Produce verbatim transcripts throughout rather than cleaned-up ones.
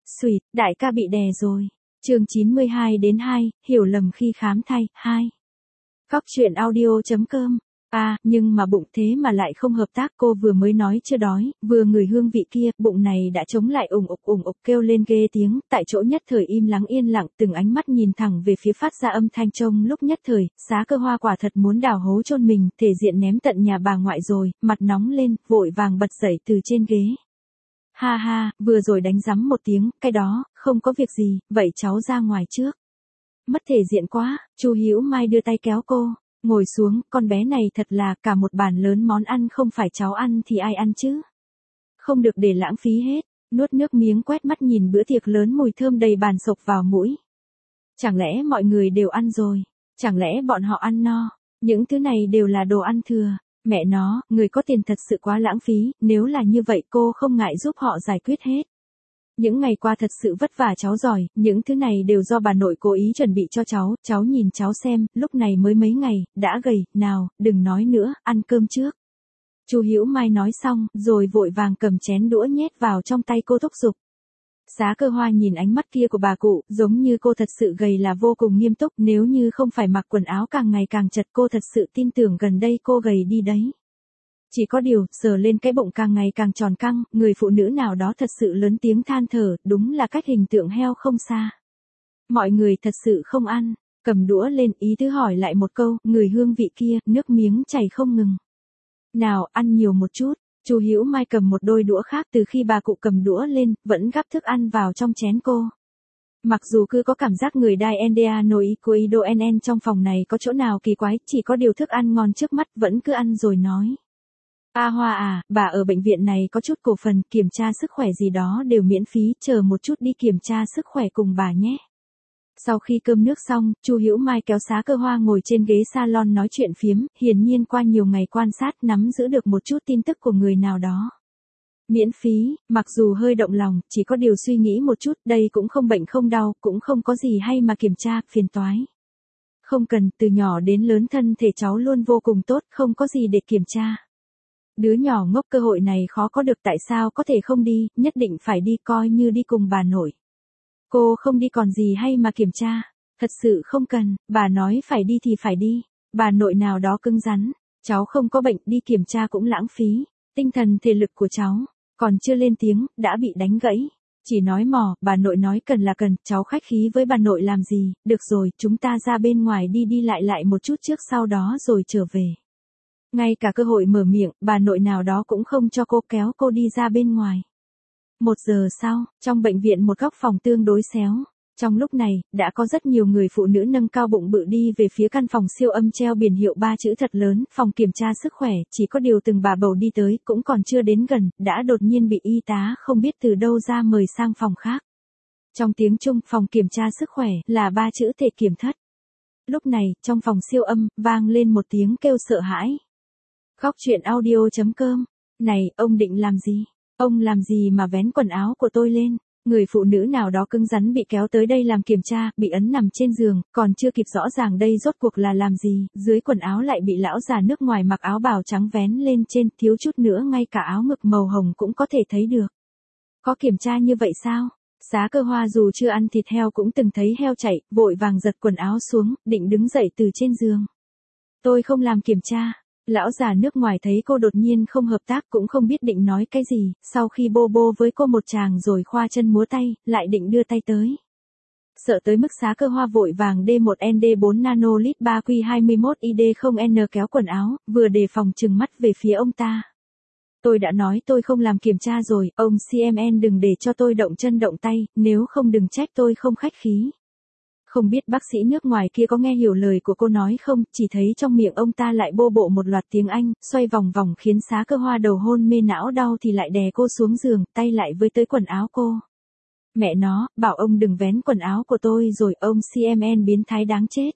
Xùi, đại ca bị đè rồi. Chương chín mươi hai đến hai, hiểu lầm khi khám thai, hai. Khóc chuyện audio chấm com. À, nhưng mà bụng thế mà lại không hợp tác, cô vừa mới nói chưa đói, vừa ngửi hương vị kia, bụng này đã chống lại ủng ục ủng ục kêu lên ghê tiếng, tại chỗ nhất thời im lắng yên lặng, từng ánh mắt nhìn thẳng về phía phát ra âm thanh trông lúc nhất thời, Xá Cơ Hoa quả thật muốn đào hố chôn mình, thể diện ném tận nhà bà ngoại rồi, mặt nóng lên, vội vàng bật dậy từ trên ghế. Ha ha, vừa rồi đánh rắm một tiếng, cái đó, không có việc gì, vậy cháu ra ngoài trước. Mất thể diện quá, Chu Hữu Mai đưa tay kéo cô, ngồi xuống, con bé này thật là cả một bàn lớn món ăn không phải cháu ăn thì ai ăn chứ. Không được để lãng phí hết, nuốt nước miếng quét mắt nhìn bữa tiệc lớn mùi thơm đầy bàn sộc vào mũi. Chẳng lẽ mọi người đều ăn rồi, chẳng lẽ bọn họ ăn no, những thứ này đều là đồ ăn thừa. Mẹ nó, người có tiền thật sự quá lãng phí, nếu là như vậy cô không ngại giúp họ giải quyết hết. Những ngày qua thật sự vất vả cháu giỏi, những thứ này đều do bà nội cố ý chuẩn bị cho cháu, cháu nhìn cháu xem, lúc này mới mấy ngày, đã gầy, nào, đừng nói nữa, ăn cơm trước. Chu Hữu Mai nói xong, rồi vội vàng cầm chén đũa nhét vào trong tay cô thúc giục. Xá Cơ Hoa nhìn ánh mắt kia của bà cụ, giống như cô thật sự gầy là vô cùng nghiêm túc, nếu như không phải mặc quần áo càng ngày càng chật cô thật sự tin tưởng gần đây cô gầy đi đấy. Chỉ có điều, sờ lên cái bụng càng ngày càng tròn căng, người phụ nữ nào đó thật sự lớn tiếng than thở, đúng là cách hình tượng heo không xa. Mọi người thật sự không ăn, cầm đũa lên ý tứ hỏi lại một câu, người hương vị kia, nước miếng chảy không ngừng. Nào, ăn nhiều một chút. Chu Hữu Mai cầm một đôi đũa khác từ khi bà cụ cầm đũa lên, vẫn gắp thức ăn vào trong chén cô. Mặc dù cứ có cảm giác người đai Endeanoicoido en en trong phòng này có chỗ nào kỳ quái, chỉ có điều thức ăn ngon trước mắt vẫn cứ ăn rồi nói. A Hoa à, bà ở bệnh viện này có chút cổ phần, kiểm tra sức khỏe gì đó đều miễn phí, chờ một chút đi kiểm tra sức khỏe cùng bà nhé. Sau khi cơm nước xong, Chu Hữu Mai kéo Xá Cơ Hoa ngồi trên ghế salon nói chuyện phiếm, hiển nhiên qua nhiều ngày quan sát nắm giữ được một chút tin tức của người nào đó. Miễn phí, mặc dù hơi động lòng, chỉ có điều suy nghĩ một chút, đây cũng không bệnh không đau, cũng không có gì hay mà kiểm tra, phiền toái. Không cần, từ nhỏ đến lớn thân thể cháu luôn vô cùng tốt, không có gì để kiểm tra. Đứa nhỏ ngốc cơ hội này khó có được tại sao có thể không đi, nhất định phải đi coi như đi cùng bà nội. Cô không đi còn gì hay mà kiểm tra, thật sự không cần, bà nói phải đi thì phải đi, bà nội nào đó cứng rắn, cháu không có bệnh đi kiểm tra cũng lãng phí, tinh thần thể lực của cháu, còn chưa lên tiếng, đã bị đánh gãy, chỉ nói mò, bà nội nói cần là cần, cháu khách khí với bà nội làm gì, được rồi, chúng ta ra bên ngoài đi đi lại lại một chút trước sau đó rồi trở về. Ngay cả cơ hội mở miệng, bà nội nào đó cũng không cho cô, kéo cô đi ra bên ngoài. Một giờ sau, trong bệnh viện một góc phòng tương đối xéo. Trong lúc này, đã có rất nhiều người phụ nữ nâng cao bụng bự đi về phía căn phòng siêu âm treo biển hiệu ba chữ thật lớn, phòng kiểm tra sức khỏe, chỉ có điều từng bà bầu đi tới, cũng còn chưa đến gần, đã đột nhiên bị y tá không biết từ đâu ra mời sang phòng khác. Trong tiếng Trung, phòng kiểm tra sức khỏe, là ba chữ thể kiểm thất. Lúc này, trong phòng siêu âm, vang lên một tiếng kêu sợ hãi. Khóc chuyện audio chấm com. Này, ông định làm gì? Ông làm gì mà vén quần áo của tôi lên? Người phụ nữ nào đó cứng rắn bị kéo tới đây làm kiểm tra, bị ấn nằm trên giường, còn chưa kịp rõ ràng đây rốt cuộc là làm gì, dưới quần áo lại bị lão già nước ngoài mặc áo bào trắng vén lên trên, thiếu chút nữa ngay cả áo ngực màu hồng cũng có thể thấy được. Có kiểm tra như vậy sao? Xá Cơ Hoa dù chưa ăn thịt heo cũng từng thấy heo chạy, vội vàng giật quần áo xuống, định đứng dậy từ trên giường. Tôi không làm kiểm tra. Lão già nước ngoài thấy cô đột nhiên không hợp tác cũng không biết định nói cái gì, sau khi bô bô với cô một tràng rồi khoa chân múa tay, lại định đưa tay tới. Sợ tới mức Xá Cơ Hoa vội vàng D một N D bốn nanolit ba Q hai mươi mốt I D không N kéo quần áo, vừa đề phòng trừng mắt về phía ông ta. Tôi đã nói tôi không làm kiểm tra rồi, ông C M N đừng để cho tôi động chân động tay, nếu không đừng trách tôi không khách khí. Không biết bác sĩ nước ngoài kia có nghe hiểu lời của cô nói không, chỉ thấy trong miệng ông ta lại bô bộ một loạt tiếng Anh, xoay vòng vòng khiến Xá Cơ Hoa đầu hôn mê não đau thì lại đè cô xuống giường, tay lại với tới quần áo cô. Mẹ nó, bảo ông đừng vén quần áo của tôi rồi, ông C M N biến thái đáng chết.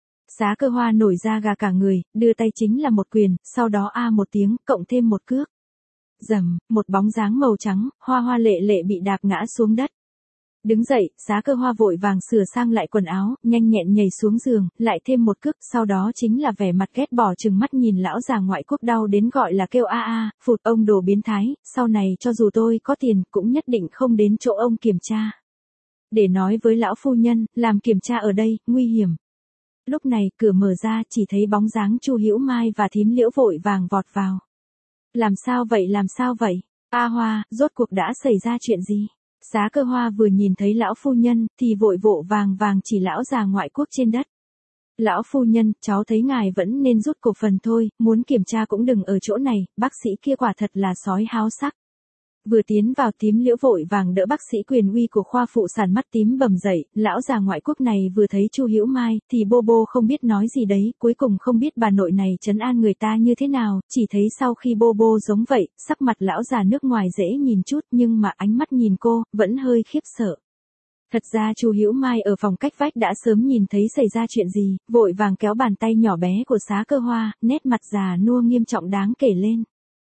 Xá Cơ Hoa nổi da gà cả người, đưa tay chính là một quyền, sau đó a một tiếng, cộng thêm một cước. Rầm, một bóng dáng màu trắng, hoa hoa lệ lệ bị đạp ngã xuống đất. Đứng dậy, Giá Cơ Hoa vội vàng sửa sang lại quần áo, nhanh nhẹn nhảy xuống giường, lại thêm một cước, sau đó chính là vẻ mặt ghét bỏ trừng mắt nhìn lão già ngoại quốc đau đến gọi là kêu a a, phụt ông đồ biến thái, sau này cho dù tôi có tiền cũng nhất định không đến chỗ ông kiểm tra. Để nói với lão phu nhân, làm kiểm tra ở đây, nguy hiểm. Lúc này, cửa mở ra, chỉ thấy bóng dáng Chu Hữu Mai và Thím Liễu vội vàng vọt vào. Làm sao vậy làm sao vậy? A Hoa, rốt cuộc đã xảy ra chuyện gì? Giá Cơ Hoa vừa nhìn thấy lão phu nhân, thì vội vội vàng vàng chỉ lão già ngoại quốc trên đất. Lão phu nhân, cháu thấy ngài vẫn nên rút cổ phần thôi, muốn kiểm tra cũng đừng ở chỗ này, bác sĩ kia quả thật là sói háo sắc. Vừa tiến vào Thím Liễu vội vàng đỡ bác sĩ quyền uy của khoa phụ sản mắt tím bầm dậy, lão già ngoại quốc này vừa thấy Chu Hữu Mai, thì bô bô không biết nói gì đấy, cuối cùng không biết bà nội này trấn an người ta như thế nào, chỉ thấy sau khi bô bô giống vậy, sắc mặt lão già nước ngoài dễ nhìn chút nhưng mà ánh mắt nhìn cô, vẫn hơi khiếp sợ. Thật ra Chu Hữu Mai ở phòng cách vách đã sớm nhìn thấy xảy ra chuyện gì, vội vàng kéo bàn tay nhỏ bé của Giá Cơ Hoa, nét mặt già nua nghiêm trọng đáng kể lên.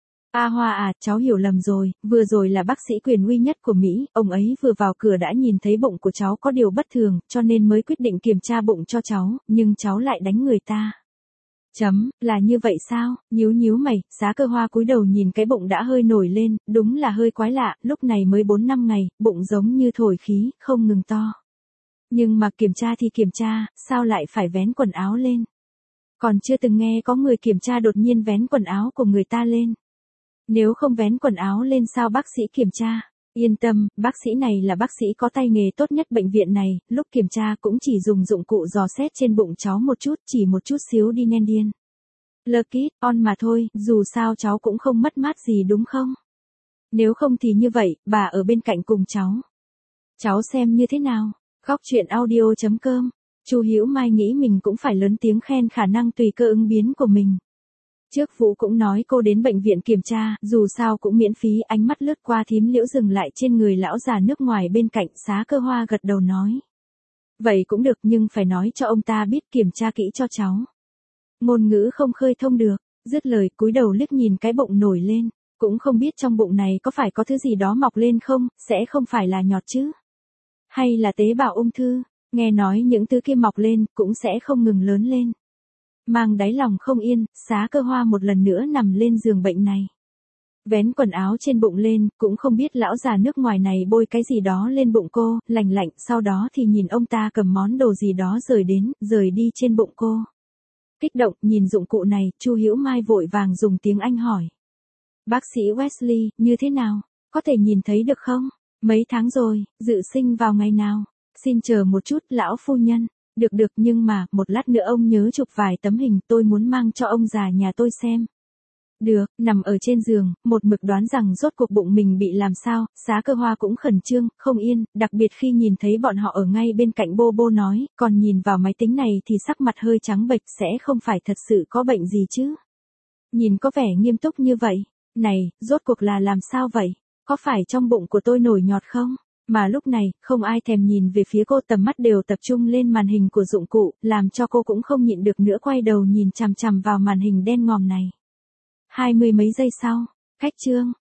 A Hoa à, cháu hiểu lầm rồi, vừa rồi là bác sĩ quyền uy nhất của Mỹ, ông ấy vừa vào cửa đã nhìn thấy bụng của cháu có điều bất thường, cho nên mới quyết định kiểm tra bụng cho cháu, nhưng cháu lại đánh người ta. Chấm, là như vậy sao? Nhíu nhíu mày, Giá Cơ Hoa cúi đầu nhìn cái bụng đã hơi nổi lên, đúng là hơi quái lạ, lúc này mới bốn năm ngày, bụng giống như thổi khí, không ngừng to. Nhưng mà kiểm tra thì kiểm tra, sao lại phải vén quần áo lên? Còn chưa từng nghe có người kiểm tra đột nhiên vén quần áo của người ta lên. Nếu không vén quần áo lên sao bác sĩ kiểm tra? Yên tâm, bác sĩ này là bác sĩ có tay nghề tốt nhất bệnh viện này, lúc kiểm tra cũng chỉ dùng dụng cụ dò xét trên bụng cháu một chút, chỉ một chút xíu đi nên điên. Lucky, on mà thôi, dù sao cháu cũng không mất mát gì đúng không? Nếu không thì như vậy, bà ở bên cạnh cùng cháu. Cháu xem như thế nào? Góc truyện audio chấm com. Chu Hữu Mai nghĩ mình cũng phải lớn tiếng khen khả năng tùy cơ ứng biến của mình. Trước Vũ cũng nói cô đến bệnh viện kiểm tra, dù sao cũng miễn phí, ánh mắt lướt qua Thím Liễu dừng lại trên người lão già nước ngoài bên cạnh, Giá Cơ Hoa gật đầu nói. Vậy cũng được nhưng phải nói cho ông ta biết kiểm tra kỹ cho cháu. Ngôn ngữ không khơi thông được, dứt lời cúi đầu liếc nhìn cái bụng nổi lên, cũng không biết trong bụng này có phải có thứ gì đó mọc lên không, sẽ không phải là nhọt chứ. Hay là tế bào ung thư, nghe nói những thứ kia mọc lên, cũng sẽ không ngừng lớn lên. Mang đáy lòng không yên, Giá Cơ Hoa một lần nữa nằm lên giường bệnh này. Vén quần áo trên bụng lên, cũng không biết lão già nước ngoài này bôi cái gì đó lên bụng cô, lành lạnh, sau đó thì nhìn ông ta cầm món đồ gì đó rời đến, rời đi trên bụng cô. Kích động, nhìn dụng cụ này, Chu Hữu Mai vội vàng dùng tiếng Anh hỏi. Bác sĩ Wesley, như thế nào? Có thể nhìn thấy được không? Mấy tháng rồi, dự sinh vào ngày nào? Xin chờ một chút, lão phu nhân. Được được nhưng mà, một lát nữa ông nhớ chụp vài tấm hình tôi muốn mang cho ông già nhà tôi xem. Được, nằm ở trên giường, một mực đoán rằng rốt cuộc bụng mình bị làm sao, Giá Cơ Hoa cũng khẩn trương, không yên, đặc biệt khi nhìn thấy bọn họ ở ngay bên cạnh bô bô nói, còn nhìn vào máy tính này thì sắc mặt hơi trắng bệch sẽ không phải thật sự có bệnh gì chứ. Nhìn có vẻ nghiêm túc như vậy, này, rốt cuộc là làm sao vậy, có phải trong bụng của tôi nổi nhọt không? Mà lúc này, không ai thèm nhìn về phía cô, tầm mắt đều tập trung lên màn hình của dụng cụ, làm cho cô cũng không nhịn được nữa quay đầu nhìn chằm chằm vào màn hình đen ngòm này. Hai mươi mấy giây sau, khách trương,